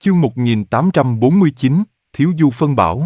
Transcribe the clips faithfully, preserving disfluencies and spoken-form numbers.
Chương một nghìn tám trăm bốn mươi chín, Thiếu Du phân bảo.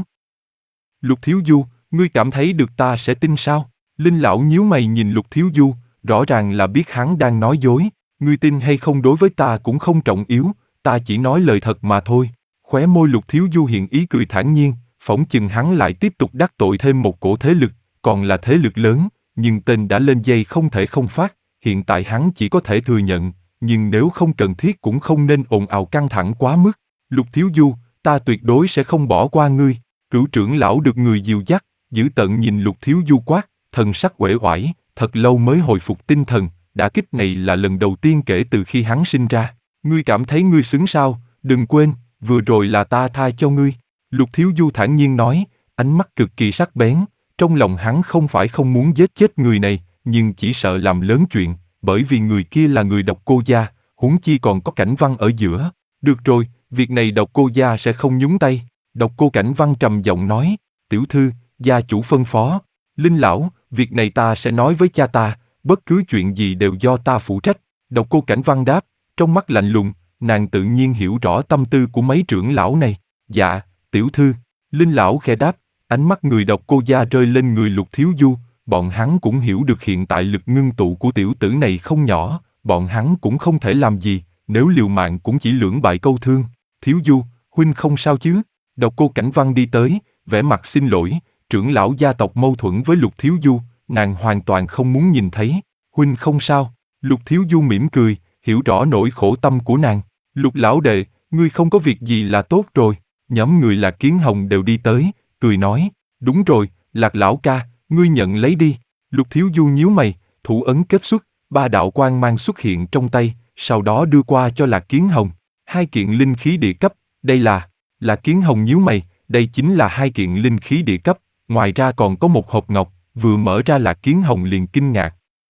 Lục Thiếu Du, ngươi cảm thấy được ta sẽ tin sao? Linh lão nhíu mày nhìn Lục Thiếu Du, rõ ràng là biết hắn đang nói dối. Ngươi tin hay không đối với ta cũng không trọng yếu, ta chỉ nói lời thật mà thôi. Khóe môi Lục Thiếu Du hiện ý cười thản nhiên, phỏng chừng hắn lại tiếp tục đắc tội thêm một cổ thế lực, còn là thế lực lớn, nhưng tên đã lên dây không thể không phát, hiện tại hắn chỉ có thể thừa nhận, nhưng nếu không cần thiết cũng không nên ồn ào căng thẳng quá mức. Lục Thiếu Du, ta tuyệt đối sẽ không bỏ qua ngươi. Cửu trưởng lão được người dìu dắt, giữ tợn nhìn Lục Thiếu Du quát, thần sắc uể oải, thật lâu mới hồi phục tinh thần, đả kích này là lần đầu tiên kể từ khi hắn sinh ra. Ngươi cảm thấy ngươi xứng sao? Đừng quên, vừa rồi là ta tha cho ngươi. Lục Thiếu Du thản nhiên nói, ánh mắt cực kỳ sắc bén, trong lòng hắn không phải không muốn giết chết người này, nhưng chỉ sợ làm lớn chuyện, bởi vì người kia là người Độc Cô gia, huống chi còn có Cảnh Văn ở giữa. Được rồi, việc này Độc Cô gia sẽ không nhúng tay. Độc Cô Cảnh Văn trầm giọng nói, tiểu thư, gia chủ phân phó. Linh lão, việc này ta sẽ nói với cha ta, bất cứ chuyện gì đều do ta phụ trách. Độc Cô Cảnh Văn đáp, trong mắt lạnh lùng, nàng tự nhiên hiểu rõ tâm tư của mấy trưởng lão này. Dạ, tiểu thư. Linh lão khẽ đáp, ánh mắt người Độc Cô gia rơi lên người Lục Thiếu Du, bọn hắn cũng hiểu được hiện tại lực ngưng tụ của tiểu tử này không nhỏ, bọn hắn cũng không thể làm gì, nếu liều mạng cũng chỉ lưỡng bại câu thương. Thiếu Du, huynh không sao chứ? Độc Cô Cảnh Văn đi tới, vẻ mặt xin lỗi, trưởng lão gia tộc mâu thuẫn với Lục Thiếu Du, nàng hoàn toàn không muốn nhìn thấy. Huynh không sao? Lục Thiếu Du mỉm cười, hiểu rõ nỗi khổ tâm của nàng. Lục lão đệ, ngươi không có việc gì là tốt rồi. Nhóm người Lạc Kiến Hồng đều đi tới, cười nói, đúng rồi, Lạc lão ca, ngươi nhận lấy đi. Lục Thiếu Du nhíu mày, thủ ấn kết xuất, ba đạo quang mang xuất hiện trong tay, sau đó đưa qua cho Lạc Kiến Hồng. Hai kiện linh khí địa cấp, đây là... Lạc Kiến Hồng nhíu mày, đây chính là hai kiện linh khí địa cấp, ngoài ra còn có một hộp ngọc, vừa mở ra Lạc Kiến Hồng liền kinh ngạc.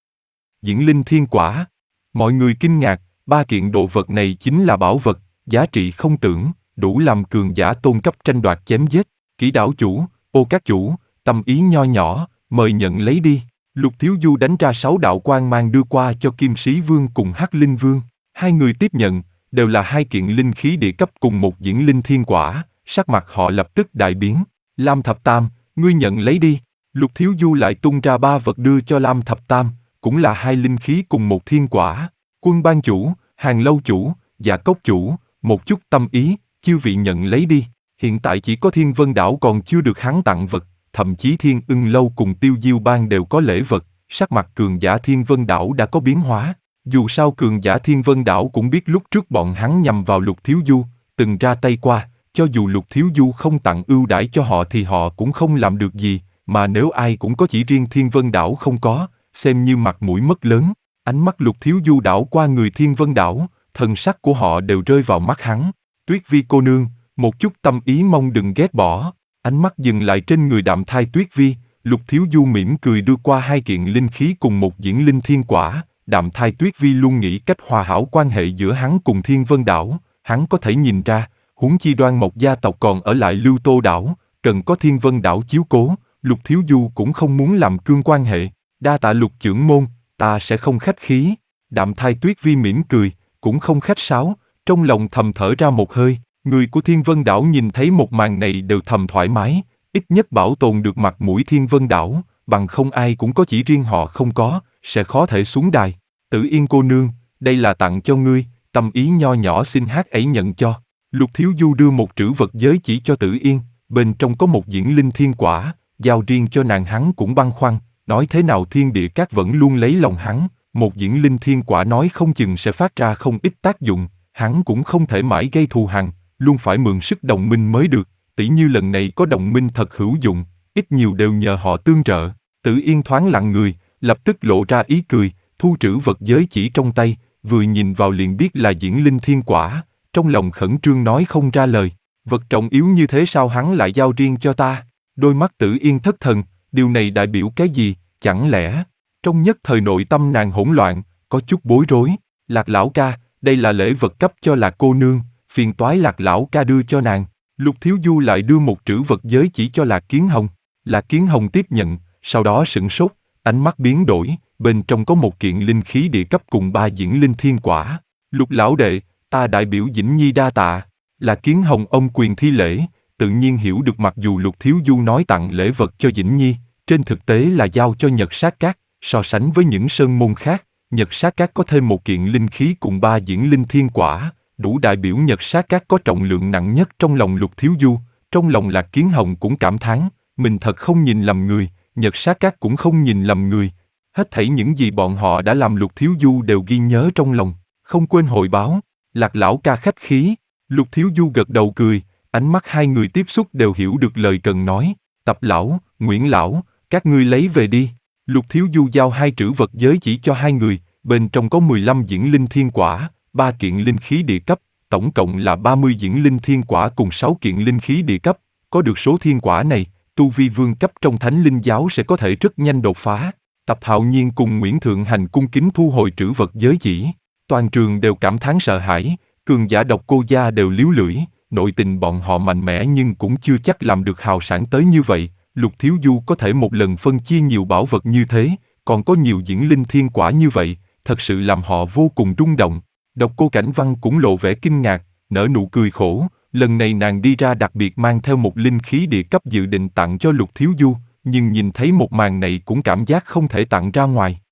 Diễn linh thiên quả. Mọi người kinh ngạc, ba kiện đồ vật này chính là bảo vật, giá trị không tưởng, đủ làm cường giả tôn cấp tranh đoạt chém giết. Kỹ đảo chủ, ô các chủ, tâm ý nho nhỏ, mời nhận lấy đi. Lục Thiếu Du đánh ra sáu đạo quang mang đưa qua cho Kim Sĩ Vương cùng Hắc Linh Vương. Hai người tiếp nhận, đều là hai kiện linh khí địa cấp cùng một diễn linh thiên quả, sắc mặt họ lập tức đại biến. Lam Thập Tam, ngươi nhận lấy đi. Lục Thiếu Du lại tung ra ba vật đưa cho Lam Thập Tam, cũng là hai linh khí cùng một thiên quả. Quân ban chủ, Hàng lâu chủ, Dạ cốc chủ, một chút tâm ý, chư vị nhận lấy đi. Hiện tại chỉ có Thiên Vân Đảo còn chưa được hắn tặng vật, thậm chí Thiên Ưng lâu cùng Tiêu Diêu bang đều có lễ vật. Sắc mặt cường giả Thiên Vân Đảo đã có biến hóa. Dù sao cường giả Thiên Vân Đảo cũng biết lúc trước bọn hắn nhằm vào Lục Thiếu Du, từng ra tay qua, cho dù Lục Thiếu Du không tặng ưu đãi cho họ thì họ cũng không làm được gì, mà nếu ai cũng có chỉ riêng Thiên Vân Đảo không có, xem như mặt mũi mất lớn. Ánh mắt Lục Thiếu Du đảo qua người Thiên Vân Đảo, thần sắc của họ đều rơi vào mắt hắn. Tuyết Vi cô nương, một chút tâm ý mong đừng ghét bỏ. Ánh mắt dừng lại trên người Đạm Thai Tuyết Vi, Lục Thiếu Du mỉm cười đưa qua hai kiện linh khí cùng một diễn linh thiên quả. Đạm Thai Tuyết Vi luôn nghĩ cách hòa hảo quan hệ giữa hắn cùng Thiên Vân Đảo, hắn có thể nhìn ra, huống chi Đoan Mộc gia tộc còn ở lại Lưu Tô Đảo, cần có Thiên Vân Đảo chiếu cố, Lục Thiếu Du cũng không muốn làm cương quan hệ. Đa tạ Lục trưởng môn, ta sẽ không khách khí. Đạm Thai Tuyết Vi mỉm cười, cũng không khách sáo, trong lòng thầm thở ra một hơi. Người của Thiên Vân Đảo nhìn thấy một màn này đều thầm thoải mái, ít nhất bảo tồn được mặt mũi Thiên Vân Đảo, bằng không ai cũng có chỉ riêng họ không có, sẽ khó thể xuống đài. Tử Yên cô nương, đây là tặng cho ngươi, tâm ý nho nhỏ xin hát ấy nhận cho. Lục Thiếu Du đưa một trữ vật giới chỉ cho Tử Yên, bên trong có một diễn linh thiên quả, giao riêng cho nàng. Hắn cũng băn khoăn, nói thế nào thiên địa các vẫn luôn lấy lòng hắn, một diễn linh thiên quả nói không chừng sẽ phát ra không ít tác dụng, hắn cũng không thể mãi gây thù hằn, luôn phải mượn sức đồng minh mới được, tỉ như lần này có đồng minh thật hữu dụng, ít nhiều đều nhờ họ tương trợ. Tử Yên thoáng lặng người, lập tức lộ ra ý cười, thu trữ vật giới chỉ trong tay, vừa nhìn vào liền biết là diễn linh thiên quả, trong lòng khẩn trương nói không ra lời, vật trọng yếu như thế sao hắn lại giao riêng cho ta? Đôi mắt Tử Yên thất thần, điều này đại biểu cái gì, chẳng lẽ? Trong nhất thời nội tâm nàng hỗn loạn, có chút bối rối. Lạc lão ca, đây là lễ vật cấp cho Lạc cô nương, phiền toái Lạc lão ca đưa cho nàng. Lục Thiếu Du lại đưa một trữ vật giới chỉ cho Lạc Kiến Hồng. Lạc Kiến Hồng tiếp nhận, sau đó sửng sốt, ánh mắt biến đổi, bên trong có một kiện linh khí địa cấp cùng ba diễn linh thiên quả. Lục lão đệ, ta đại biểu Dĩnh Nhi đa tạ. Là Kiến Hồng ôm quyền thi lễ, tự nhiên hiểu được mặc dù Lục Thiếu Du nói tặng lễ vật cho Dĩnh Nhi, trên thực tế là giao cho Nhật Sát Các, so sánh với những sơn môn khác, Nhật Sát Các có thêm một kiện linh khí cùng ba diễn linh thiên quả, đủ đại biểu Nhật Sát Các có trọng lượng nặng nhất trong lòng Lục Thiếu Du. Trong lòng Lạc Kiến Hồng cũng cảm thán, mình thật không nhìn lầm người, Nhật Sát Các cũng không nhìn lầm người. Hết thảy những gì bọn họ đã làm Lục Thiếu Du đều ghi nhớ trong lòng, không quên hội báo. Lạc lão ca khách khí. Lục Thiếu Du gật đầu cười, ánh mắt hai người tiếp xúc đều hiểu được lời cần nói. Tập lão, Nguyễn lão, các ngươi lấy về đi. Lục Thiếu Du giao hai trữ vật giới chỉ cho hai người, bên trong có mười lăm diễn linh thiên quả, ba kiện linh khí địa cấp, tổng cộng là ba mươi diễn linh thiên quả cùng sáu kiện linh khí địa cấp. Có được số thiên quả này, tu vi vương cấp trong Thánh Linh giáo sẽ có thể rất nhanh đột phá. Tập Hạo Nhiên cùng Nguyễn Thượng Hành cung kính thu hồi trữ vật giới chỉ. Toàn trường đều cảm thán sợ hãi, cường giả Độc Cô gia đều líu lưỡi, nội tình bọn họ mạnh mẽ nhưng cũng chưa chắc làm được hào sản tới như vậy. Lục Thiếu Du có thể một lần phân chia nhiều bảo vật như thế, còn có nhiều diễn linh thiên quả như vậy, thật sự làm họ vô cùng rung động. Độc Cô Cảnh Văn cũng lộ vẻ kinh ngạc, nở nụ cười khổ, lần này nàng đi ra đặc biệt mang theo một linh khí địa cấp dự định tặng cho Lục Thiếu Du, nhưng nhìn thấy một màn này cũng cảm giác không thể tặng ra ngoài.